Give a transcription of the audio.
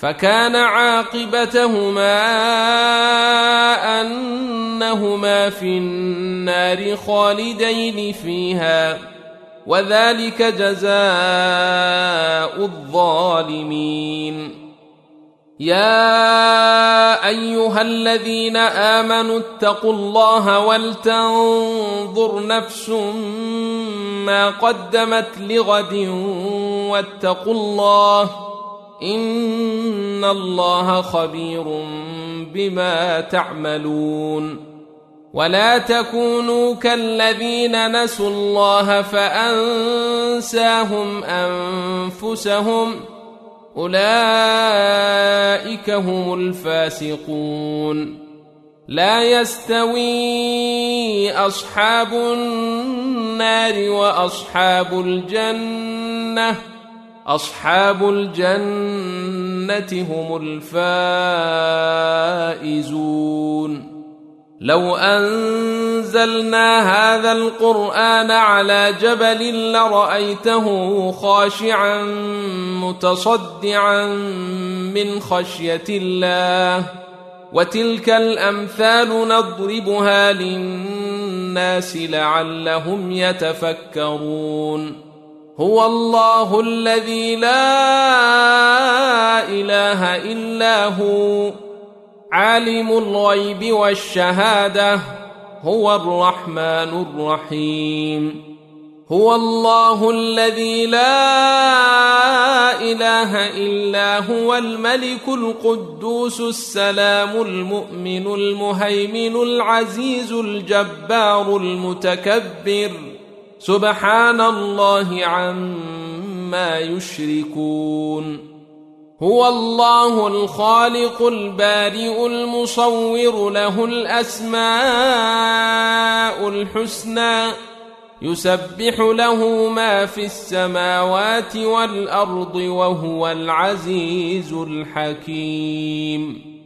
فكان عاقبتهما أنهما في النار خالدين فيها، وذلك جزاء الظالمين. يا أيها الذين آمنوا اتقوا الله ولتنظر نفس ما قدمت لغد واتقوا الله إن الله خبير بما تعملون. ولا تكونوا كالذين نسوا الله فأنساهم أنفسهم أولئك هم الفاسقون. لا يستوي أصحاب النار وأصحاب الجنة، أصحاب الجنة هم الفائزون. لو أنزلنا هذا القرآن على جبل لرأيته خاشعا متصدعا من خشية الله. وتلك الأمثال نضربها للناس لعلهم يتفكرون. هو الله الذي لا إله إلا هو عالم الغيب والشهادة هو الرحمن الرحيم. هو الله الذي لا إله إلا هو الملك القدوس السلام المؤمن المهيمن العزيز الجبار المتكبر سبحان الله عما يشركون. هو الله الخالق البارئ المصور له الأسماء الحسنى يسبح له ما في السماوات والأرض وهو العزيز الحكيم.